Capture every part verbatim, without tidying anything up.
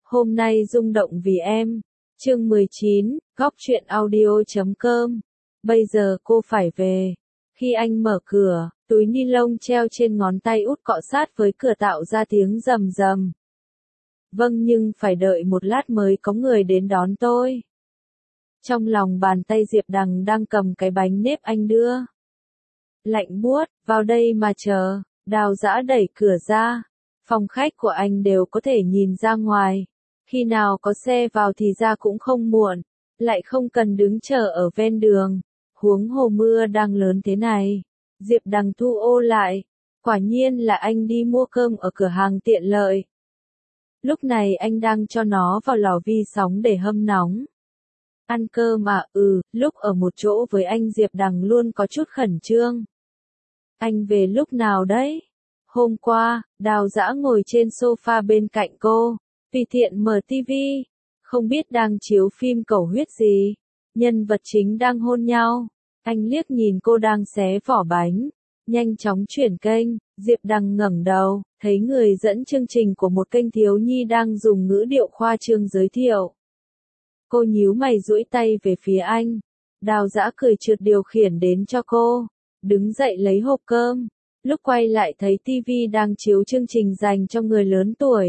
Hôm nay rung động vì em. Chương mười chín, góc truyện audio chấm com. Bây giờ cô phải về. Khi anh mở cửa, túi ni lông treo trên ngón tay út cọ sát với cửa tạo ra tiếng rầm rầm. Vâng, nhưng phải đợi một lát mới có người đến đón tôi. Trong lòng bàn tay Diệp Đằng đang cầm cái bánh nếp anh đưa. Lạnh buốt, vào đây mà chờ. Đào Dã đẩy cửa ra. Phòng khách của anh đều có thể nhìn ra ngoài. Khi nào có xe vào thì ra cũng không muộn. Lại không cần đứng chờ ở ven đường. Huống hồ mưa đang lớn thế này. Diệp Đằng thu ô lại. Quả nhiên là anh đi mua cơm ở cửa hàng tiện lợi. Lúc này anh đang cho nó vào lò vi sóng để hâm nóng. Ăn cơm à? Ừ, lúc ở một chỗ với anh Diệp Đằng luôn có chút khẩn trương. Anh về lúc nào đấy? Hôm qua, Đào Dã ngồi trên sofa bên cạnh cô, tùy tiện mở tivi, không biết đang chiếu phim cầu huyết gì. Nhân vật chính đang hôn nhau. Anh liếc nhìn cô đang xé vỏ bánh, nhanh chóng chuyển kênh. Diệp Đằng ngẩng đầu, thấy người dẫn chương trình của một kênh thiếu nhi đang dùng ngữ điệu khoa trương giới thiệu. Cô nhíu mày duỗi tay về phía anh. Đào Dã cười trượt điều khiển đến cho cô, đứng dậy lấy hộp cơm. Lúc quay lại thấy tivi đang chiếu chương trình dành cho người lớn tuổi.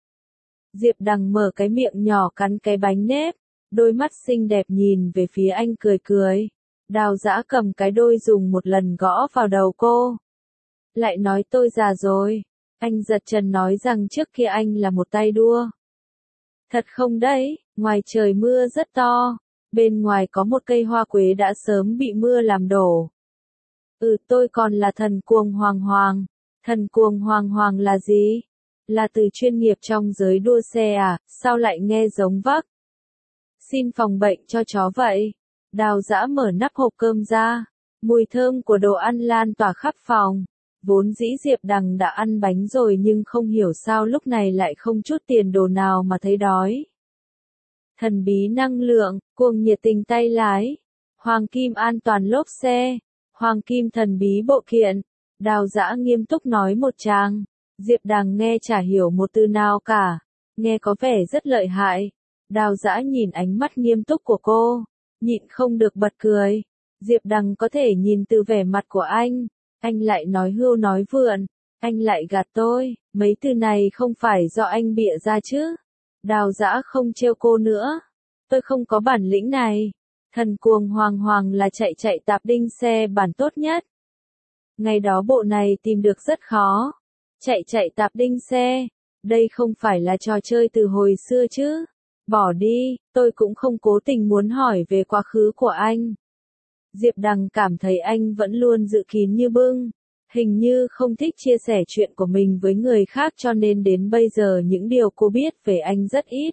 Diệp Đằng mở cái miệng nhỏ cắn cái bánh nếp, đôi mắt xinh đẹp nhìn về phía anh cười cười. Đào Dã cầm cái đôi dùng một lần gõ vào đầu cô. Lại nói tôi già rồi. Anh giật chân nói rằng trước kia anh là một tay đua. Thật không đấy, ngoài trời mưa rất to. Bên ngoài có một cây hoa quế đã sớm bị mưa làm đổ. Ừ, tôi còn là thần cuồng hoàng hoàng. Thần cuồng hoàng hoàng là gì? Là từ chuyên nghiệp trong giới đua xe à? Sao lại nghe giống vắc? Xin phòng bệnh cho chó vậy. Đào Dã mở nắp hộp cơm ra. Mùi thơm của đồ ăn lan tỏa khắp phòng. Vốn dĩ Diệp Đằng đã ăn bánh rồi nhưng không hiểu sao lúc này lại không chút tiền đồ nào mà thấy đói. Thần bí năng lượng, cuồng nhiệt tình tay lái. Hoàng kim an toàn lốp xe. Hoàng kim thần bí bộ kiện. Đào Dã nghiêm túc nói một tràng. Diệp Đằng nghe chả hiểu một từ nào cả. Nghe có vẻ rất lợi hại. Đào Dã nhìn ánh mắt nghiêm túc của cô, nhịn không được bật cười. Diệp Đằng có thể nhìn từ vẻ mặt của anh. Anh lại nói hưu nói vượn. Anh lại gạt tôi. Mấy từ này không phải do anh bịa ra chứ. Đào Dã không trêu cô nữa. Tôi không có bản lĩnh này. Thần cuồng hoàng hoàng là chạy chạy tạp đinh xe bản tốt nhất. Ngày đó bộ này tìm được rất khó. Chạy chạy tạp đinh xe. Đây không phải là trò chơi từ hồi xưa chứ. Bỏ đi, tôi cũng không cố tình muốn hỏi về quá khứ của anh. Diệp Đằng cảm thấy anh vẫn luôn giữ kín như bưng. Hình như không thích chia sẻ chuyện của mình với người khác cho nên đến bây giờ những điều cô biết về anh rất ít.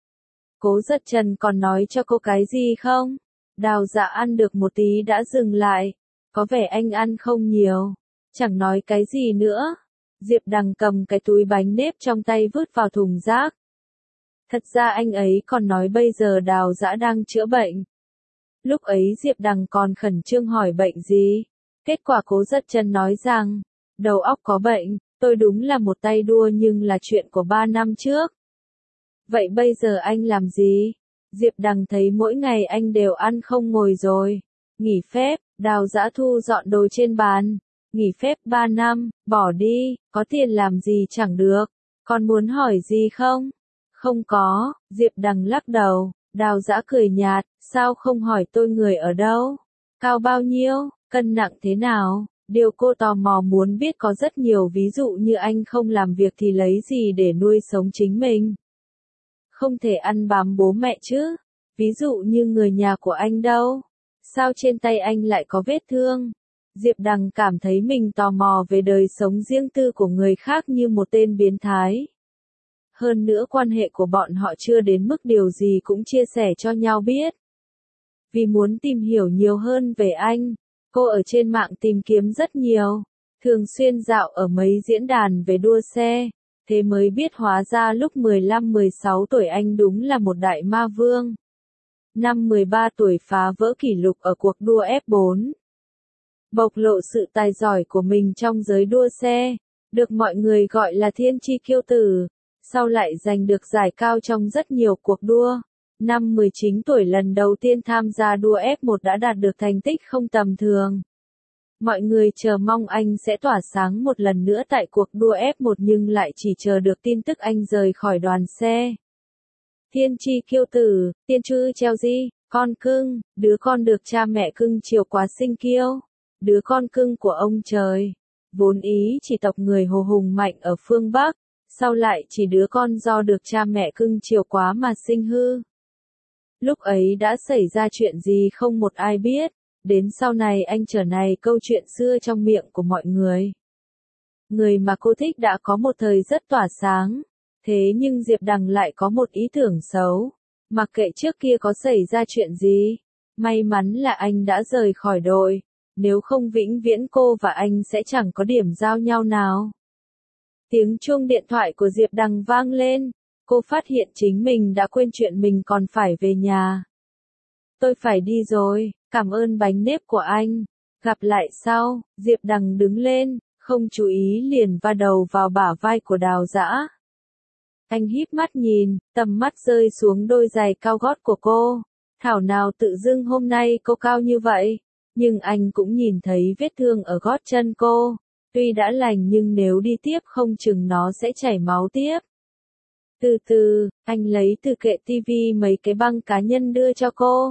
Cố Giật Trần còn nói cho cô cái gì không? Đào Dã ăn được một tí đã dừng lại. Có vẻ anh ăn không nhiều. Chẳng nói cái gì nữa. Diệp Đằng cầm cái túi bánh nếp trong tay vứt vào thùng rác. Thật ra anh ấy còn nói bây giờ Đào Dã đang chữa bệnh. Lúc ấy Diệp Đằng còn khẩn trương hỏi bệnh gì. Kết quả Cố Giật Trần nói rằng, đầu óc có bệnh, tôi đúng là một tay đua nhưng là chuyện của ba năm trước. Vậy bây giờ anh làm gì? Diệp Đằng thấy mỗi ngày anh đều ăn không ngồi rồi. Nghỉ phép, Đào Dã thu dọn đồ trên bàn. Nghỉ phép ba năm, bỏ đi, có tiền làm gì chẳng được. Còn muốn hỏi gì không? Không có, Diệp Đằng lắc đầu. Đào Dã cười nhạt, sao không hỏi tôi người ở đâu? Cao bao nhiêu? Cân nặng thế nào? Điều cô tò mò muốn biết có rất nhiều ví dụ như anh không làm việc thì lấy gì để nuôi sống chính mình. Không thể ăn bám bố mẹ chứ? Ví dụ như người nhà của anh đâu? Sao trên tay anh lại có vết thương? Diệp Đằng cảm thấy mình tò mò về đời sống riêng tư của người khác như một tên biến thái. Hơn nữa quan hệ của bọn họ chưa đến mức điều gì cũng chia sẻ cho nhau biết. Vì muốn tìm hiểu nhiều hơn về anh, cô ở trên mạng tìm kiếm rất nhiều, thường xuyên dạo ở mấy diễn đàn về đua xe, thế mới biết hóa ra lúc mười lăm mười sáu tuổi anh đúng là một đại ma vương. Năm mười ba tuổi phá vỡ kỷ lục ở cuộc đua F bốn. Bộc lộ sự tài giỏi của mình trong giới đua xe, được mọi người gọi là thiên chi kiêu tử. sau lại giành được giải cao trong rất nhiều cuộc đua. Năm mười chín tuổi lần đầu tiên tham gia đua ép một đã đạt được thành tích không tầm thường. Mọi người chờ mong anh sẽ tỏa sáng một lần nữa tại cuộc đua ép một nhưng lại chỉ chờ được tin tức anh rời khỏi đoàn xe. Thiên tri kiêu tử, tiên chư treo di, con cưng, đứa con được cha mẹ cưng chiều quá sinh kiêu, đứa con cưng của ông trời. Vốn ý chỉ tộc người Hồ hùng mạnh ở phương Bắc, sau lại chỉ đứa con do được cha mẹ cưng chiều quá mà sinh hư. Lúc ấy đã xảy ra chuyện gì không một ai biết, đến sau này anh trở này câu chuyện xưa trong miệng của mọi người. Người mà cô thích đã có một thời rất tỏa sáng, thế nhưng Diệp Đằng lại có một ý tưởng xấu, mặc kệ trước kia có xảy ra chuyện gì, may mắn là anh đã rời khỏi đội, nếu không vĩnh viễn cô và anh sẽ chẳng có điểm giao nhau nào. Tiếng chuông điện thoại của Diệp Đằng vang lên, cô phát hiện chính mình đã quên chuyện mình còn phải về nhà. Tôi phải đi rồi, cảm ơn bánh nếp của anh, gặp lại sau. Diệp Đằng đứng lên, không chú ý liền va đầu vào bả vai của Đào Dã. Anh híp mắt nhìn, tầm mắt rơi xuống đôi giày cao gót của cô. Thảo nào tự dưng hôm nay cô cao như vậy, nhưng anh cũng nhìn thấy vết thương ở gót chân cô. Tuy đã lành nhưng nếu đi tiếp không chừng nó sẽ chảy máu tiếp. Từ từ, anh lấy từ kệ tivi mấy cái băng cá nhân đưa cho cô.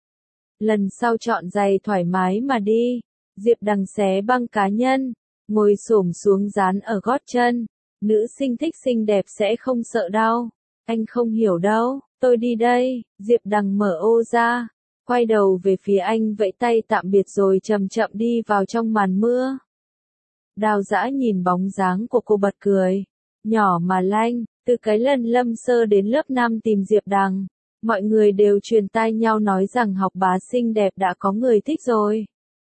Lần sau chọn giày thoải mái mà đi. Diệp Đằng xé băng cá nhân, ngồi xổm xuống dán ở gót chân. Nữ sinh thích xinh đẹp sẽ không sợ đau. Anh không hiểu đâu, tôi đi đây. Diệp Đằng mở ô ra, quay đầu về phía anh vẫy tay tạm biệt rồi chậm chậm đi vào trong màn mưa. Đào Dã nhìn bóng dáng của cô bật cười. Nhỏ mà lanh, từ cái lần Lâm Sơ đến lớp năm tìm Diệp Đằng, mọi người đều truyền tai nhau nói rằng học bá xinh đẹp đã có người thích rồi.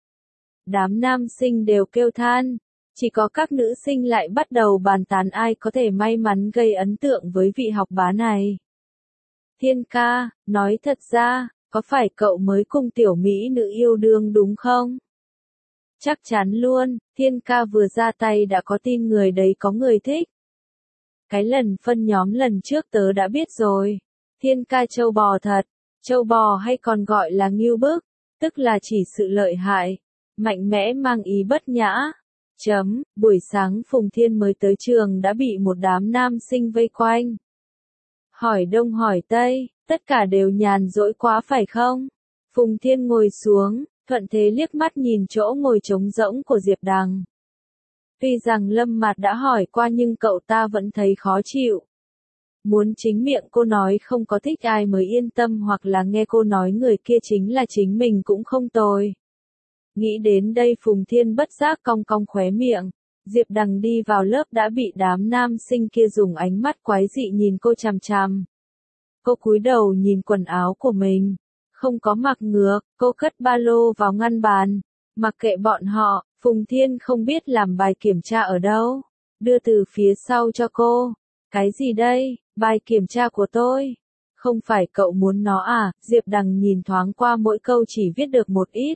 Đám nam sinh đều kêu than, chỉ có các nữ sinh lại bắt đầu bàn tán ai có thể may mắn gây ấn tượng với vị học bá này. Thiên ca, nói thật ra, có phải cậu mới cùng tiểu mỹ nữ yêu đương đúng không? Chắc chắn luôn, Thiên ca vừa ra tay đã có tin người đấy có người thích. Cái lần phân nhóm lần trước tớ đã biết rồi. Thiên ca trâu bò thật, trâu bò hay còn gọi là ngưu bức, tức là chỉ sự lợi hại, mạnh mẽ mang ý bất nhã. Chấm, buổi sáng Phùng Thiên mới tới trường đã bị một đám nam sinh vây quanh. Hỏi đông hỏi tây, tất cả đều nhàn rỗi quá phải không? Phùng Thiên ngồi xuống, thuận thế liếc mắt nhìn chỗ ngồi trống rỗng của Diệp Đằng. Tuy rằng Lâm Mạt đã hỏi qua nhưng cậu ta vẫn thấy khó chịu. Muốn chính miệng cô nói không có thích ai mới yên tâm hoặc là nghe cô nói người kia chính là chính mình cũng không tồi. Nghĩ đến đây Phùng Thiên bất giác cong cong khóe miệng. Diệp Đằng đi vào lớp đã bị đám nam sinh kia dùng ánh mắt quái dị nhìn cô chằm chằm. Cô cúi đầu nhìn quần áo của mình. Không có mặc ngược, cô cất ba lô vào ngăn bàn. Mặc kệ bọn họ, Phùng Thiên không biết làm bài kiểm tra ở đâu. Đưa từ phía sau cho cô. Cái gì đây, bài kiểm tra của tôi? Không phải cậu muốn nó à? Diệp Đằng nhìn thoáng qua mỗi câu chỉ viết được một ít.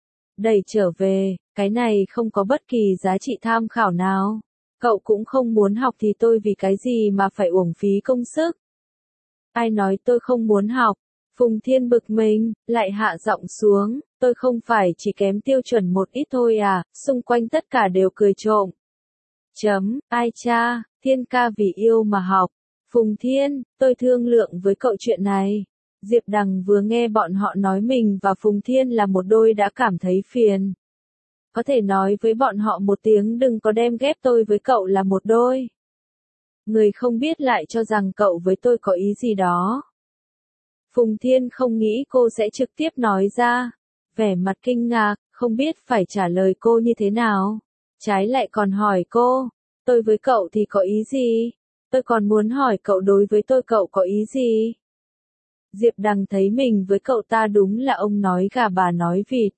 Đẩy trở về, cái này không có bất kỳ giá trị tham khảo nào. Cậu cũng không muốn học thì tôi vì cái gì mà phải uổng phí công sức. Ai nói tôi không muốn học? Phùng Thiên bực mình, lại hạ giọng xuống, tôi không phải chỉ kém tiêu chuẩn một ít thôi à, xung quanh tất cả đều cười trộm. Chấm, ai cha, Thiên ca vì yêu mà học. Phùng Thiên, tôi thương lượng với cậu chuyện này. Diệp Đằng vừa nghe bọn họ nói mình và Phùng Thiên là một đôi đã cảm thấy phiền. Có thể nói với bọn họ một tiếng đừng có đem ghép tôi với cậu là một đôi. Người không biết lại cho rằng cậu với tôi có ý gì đó. Phùng Thiên không nghĩ cô sẽ trực tiếp nói ra. Vẻ mặt kinh ngạc, không biết phải trả lời cô như thế nào. Trái lại còn hỏi cô, tôi với cậu thì có ý gì? Tôi còn muốn hỏi cậu đối với tôi cậu có ý gì? Diệp Đằng thấy mình với cậu ta đúng là ông nói gà bà nói vịt.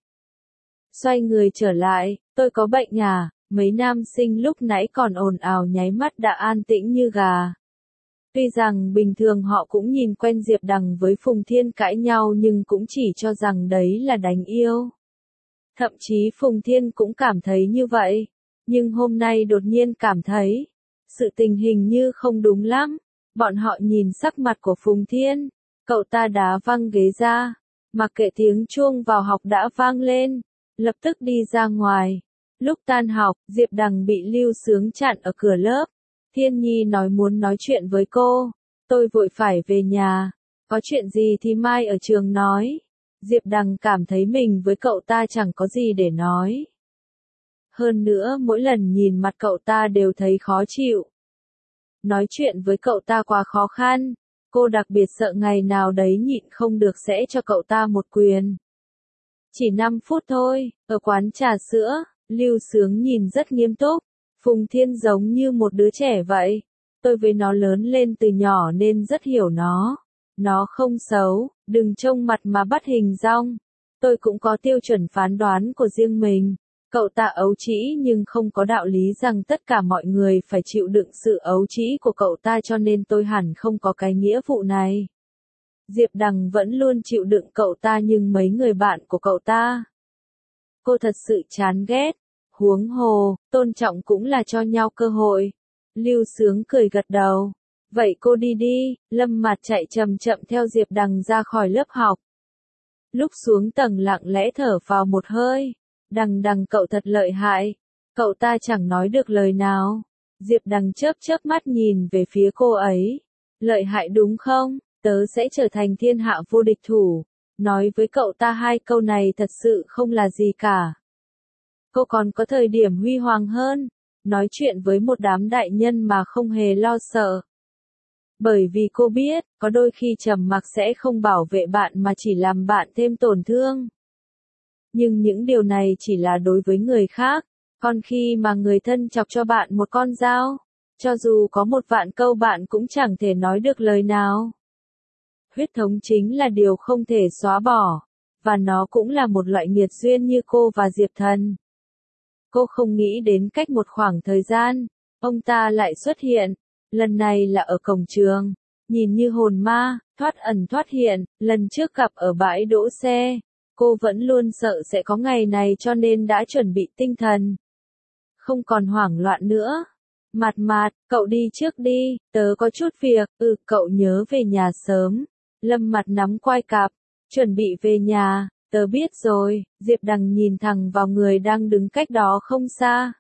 Xoay người trở lại, tôi có bệnh à? Mấy nam sinh lúc nãy còn ồn ào nháy mắt đã an tĩnh như gà. Tuy rằng bình thường họ cũng nhìn quen Diệp Đằng với Phùng Thiên cãi nhau nhưng cũng chỉ cho rằng đấy là đánh yêu. Thậm chí Phùng Thiên cũng cảm thấy như vậy. Nhưng hôm nay đột nhiên cảm thấy, sự tình hình như không đúng lắm. Bọn họ nhìn sắc mặt của Phùng Thiên, cậu ta đá văng ghế ra, mặc kệ tiếng chuông vào học đã vang lên, lập tức đi ra ngoài. Lúc tan học, Diệp Đằng bị Lưu Sướng chặn ở cửa lớp. Thiên Nhi nói muốn nói chuyện với cô, tôi vội phải về nhà, có chuyện gì thì mai ở trường nói. Diệp Đằng cảm thấy mình với cậu ta chẳng có gì để nói. Hơn nữa mỗi lần nhìn mặt cậu ta đều thấy khó chịu. Nói chuyện với cậu ta quá khó khăn, cô đặc biệt sợ ngày nào đấy nhịn không được sẽ cho cậu ta một quyền. Chỉ năm phút thôi, ở quán trà sữa, Lưu Sướng nhìn rất nghiêm túc. Phùng Thiên giống như một đứa trẻ vậy. Tôi với nó lớn lên từ nhỏ nên rất hiểu nó. Nó không xấu, đừng trông mặt mà bắt hình dong. Tôi cũng có tiêu chuẩn phán đoán của riêng mình. Cậu ta ấu trĩ nhưng không có đạo lý rằng tất cả mọi người phải chịu đựng sự ấu trĩ của cậu ta, cho nên tôi hẳn không có cái nghĩa vụ này. Diệp Đằng vẫn luôn chịu đựng cậu ta nhưng mấy người bạn của cậu ta, cô thật sự chán ghét. Huống hồ, tôn trọng cũng là cho nhau cơ hội. Lưu Sướng cười gật đầu. Vậy cô đi đi. Lâm Mạt chạy chậm chậm theo Diệp Đằng ra khỏi lớp học. Lúc xuống tầng lặng lẽ thở vào một hơi. Đằng Đằng cậu thật lợi hại. Cậu ta chẳng nói được lời nào. Diệp Đằng chớp chớp mắt nhìn về phía cô ấy. Lợi hại đúng không? Tớ sẽ trở thành thiên hạ vô địch thủ. Nói với cậu ta hai câu này thật sự không là gì cả. Cô còn có thời điểm huy hoàng hơn, nói chuyện với một đám đại nhân mà không hề lo sợ. Bởi vì cô biết, có đôi khi trầm mặc sẽ không bảo vệ bạn mà chỉ làm bạn thêm tổn thương. Nhưng những điều này chỉ là đối với người khác, còn khi mà người thân chọc cho bạn một con dao, cho dù có một vạn câu bạn cũng chẳng thể nói được lời nào. Huyết thống chính là điều không thể xóa bỏ, và nó cũng là một loại nghiệt duyên như cô và Diệp Thần. Cô không nghĩ đến cách một khoảng thời gian, ông ta lại xuất hiện, lần này là ở cổng trường, nhìn như hồn ma, thoát ẩn thoát hiện, lần trước gặp ở bãi đỗ xe, cô vẫn luôn sợ sẽ có ngày này cho nên đã chuẩn bị tinh thần. Không còn hoảng loạn nữa. Mạt Mạt, cậu đi trước đi, tớ có chút việc, ừ cậu nhớ về nhà sớm. Lâm Mạt nắm quai cạp, chuẩn bị về nhà. Tớ biết rồi. Diệp Đằng nhìn thẳng vào người đang đứng cách đó không xa.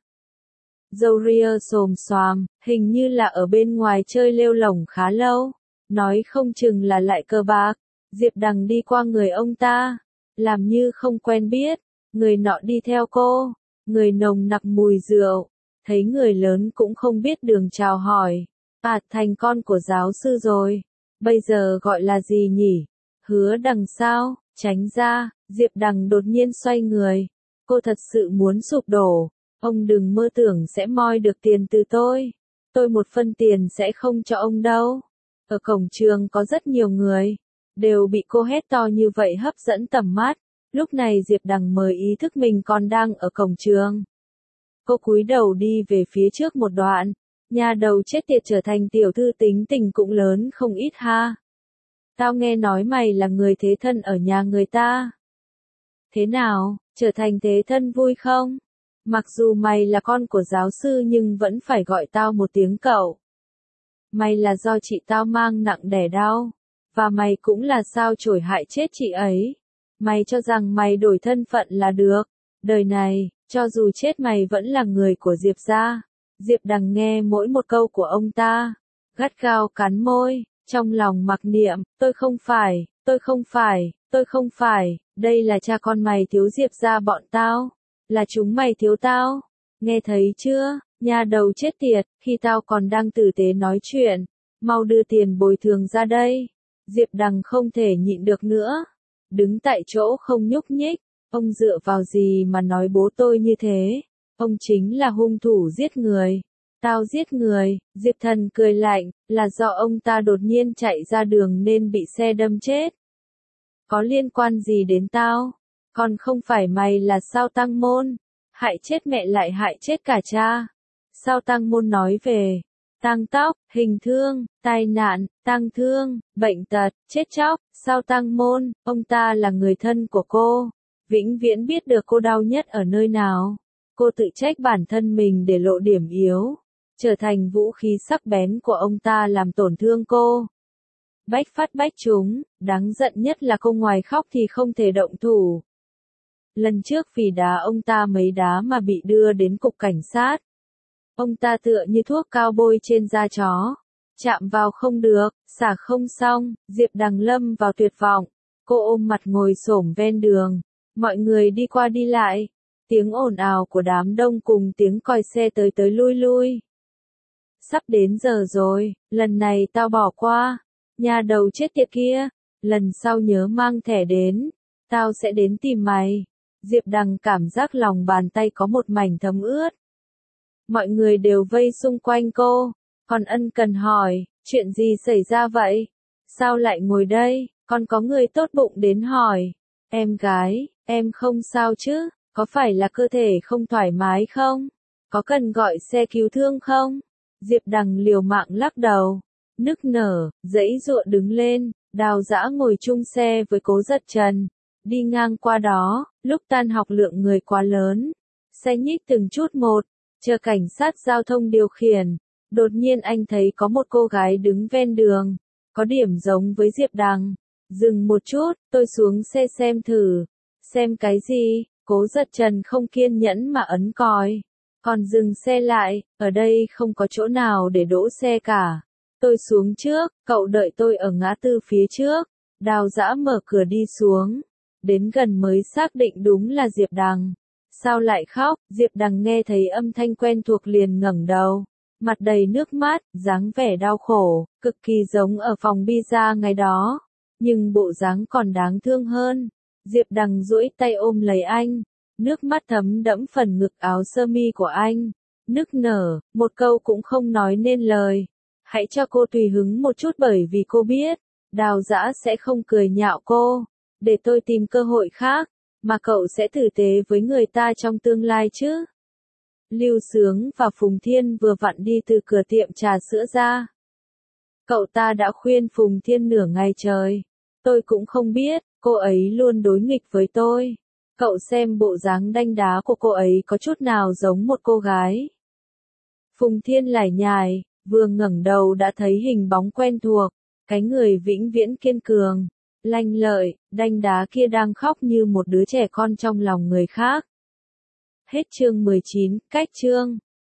Râu ria xồm xoàm, hình như là ở bên ngoài chơi lêu lổng khá lâu. Nói không chừng là lại cờ bạc. Diệp Đằng đi qua người ông ta, làm như không quen biết. Người nọ đi theo cô, người nồng nặc mùi rượu. Thấy người lớn cũng không biết đường chào hỏi. À, thành con của giáo sư rồi. Bây giờ gọi là gì nhỉ? Hứa Đằng sao? Tránh ra. Diệp Đằng đột nhiên xoay người. Cô thật sự muốn sụp đổ. Ông đừng mơ tưởng sẽ moi được tiền từ tôi. Tôi một phân tiền sẽ không cho ông đâu. Ở cổng trường có rất nhiều người, đều bị cô hét to như vậy hấp dẫn tầm mắt. Lúc này Diệp Đằng mới ý thức mình còn đang ở cổng trường. Cô cúi đầu đi về phía trước một đoạn. Nhà đầu chết tiệt trở thành tiểu thư tính tình cũng lớn không ít ha. Tao nghe nói mày là người thế thân ở nhà người ta. Thế nào, trở thành thế thân vui không? Mặc dù mày là con của giáo sư nhưng vẫn phải gọi tao một tiếng cậu. Mày là do chị tao mang nặng đẻ đau. Và mày cũng là sao chổi hại chết chị ấy. Mày cho rằng mày đổi thân phận là được. Đời này, cho dù chết mày vẫn là người của Diệp gia. Diệp Đằng nghe mỗi một câu của ông ta, gắt gao cắn môi, trong lòng mặc niệm, tôi không phải, tôi không phải, tôi không phải, đây là cha con mày thiếu Diệp gia bọn tao, là chúng mày thiếu tao, nghe thấy chưa, nhà đầu chết tiệt, khi tao còn đang tử tế nói chuyện, mau đưa tiền bồi thường ra đây. Diệp Đằng không thể nhịn được nữa, đứng tại chỗ không nhúc nhích, ông dựa vào gì mà nói bố tôi như thế, ông chính là hung thủ giết người. Tao giết người. Diệp Thần cười lạnh, là do ông ta đột nhiên chạy ra đường nên bị xe đâm chết. Có liên quan gì đến tao? Còn không phải mày là Sao Tăng Môn, hại chết mẹ lại hại chết cả cha. Sao Tăng Môn nói về tang tóc, hình thương, tai nạn, tang thương, bệnh tật, chết chóc. Sao Tăng Môn, ông ta là người thân của cô, vĩnh viễn biết được cô đau nhất ở nơi nào. Cô tự trách bản thân mình để lộ điểm yếu. trở thành vũ khí sắc bén của ông ta làm tổn thương cô. Bách phát bách trúng, đáng giận nhất là cô ngoài khóc thì không thể động thủ. Lần trước vì đá ông ta mấy đá mà bị đưa đến cục cảnh sát. Ông ta tựa như thuốc cao bôi trên da chó. Chạm vào không được, xả không xong, Diệp Đằng lâm vào tuyệt vọng. Cô ôm mặt ngồi xổm ven đường. Mọi người đi qua đi lại. Tiếng ồn ào của đám đông cùng tiếng còi xe tới tới lui lui. Sắp đến giờ rồi, lần này tao bỏ qua. Nhà đầu chết tiệt kia, lần sau nhớ mang thẻ đến. Tao sẽ đến tìm mày. Diệp Đằng cảm giác lòng bàn tay có một mảnh thấm ướt. Mọi người đều vây xung quanh cô. Còn ân cần hỏi, chuyện gì xảy ra vậy? Sao lại ngồi đây? Còn có người tốt bụng đến hỏi. Em gái, em không sao chứ? Có phải là cơ thể không thoải mái không? Có cần gọi xe cứu thương không? Diệp Đằng liều mạng lắc đầu. Nức nở, giãy giụa đứng lên, Đào Dã ngồi chung xe với Cố Dật Trần. Đi ngang qua đó, lúc tan học lượng người quá lớn. Xe nhích từng chút một, chờ cảnh sát giao thông điều khiển. Đột nhiên anh thấy có một cô gái đứng ven đường. Có điểm giống với Diệp Đằng. Dừng một chút, tôi xuống xe xem thử. Xem cái gì? Cố Dật Trần không kiên nhẫn mà ấn còi. Còn dừng xe lại, ở đây không có chỗ nào để đỗ xe cả. Tôi xuống trước, cậu đợi tôi ở ngã tư phía trước. Đào Dã mở cửa đi xuống. Đến gần mới xác định đúng là Diệp Đằng. Sao lại khóc? Diệp Đằng nghe thấy âm thanh quen thuộc liền ngẩng đầu. Mặt đầy nước mắt, dáng vẻ đau khổ, cực kỳ giống ở phòng pizza ngày đó. Nhưng bộ dáng còn đáng thương hơn. Diệp Đằng duỗi tay ôm lấy anh. Nước mắt thấm đẫm phần ngực áo sơ mi của anh. Nức nở, một câu cũng không nói nên lời. Hãy cho cô tùy hứng một chút bởi vì cô biết. Đào Dã sẽ không cười nhạo cô. Để tôi tìm cơ hội khác. Mà cậu sẽ tử tế với người ta trong tương lai chứ. Lưu Sướng và Phùng Thiên vừa vặn đi từ cửa tiệm trà sữa ra. Cậu ta đã khuyên Phùng Thiên nửa ngày trời. Tôi cũng không biết, cô ấy luôn đối nghịch với tôi. Cậu xem bộ dáng đanh đá của cô ấy có chút nào giống một cô gái. Phùng Thiên lải nhải, vừa ngẩng đầu đã thấy hình bóng quen thuộc. Cái người vĩnh viễn kiên cường, lanh lợi, đanh đá kia đang khóc như một đứa trẻ con trong lòng người khác. Hết chương mười chín, cách chương.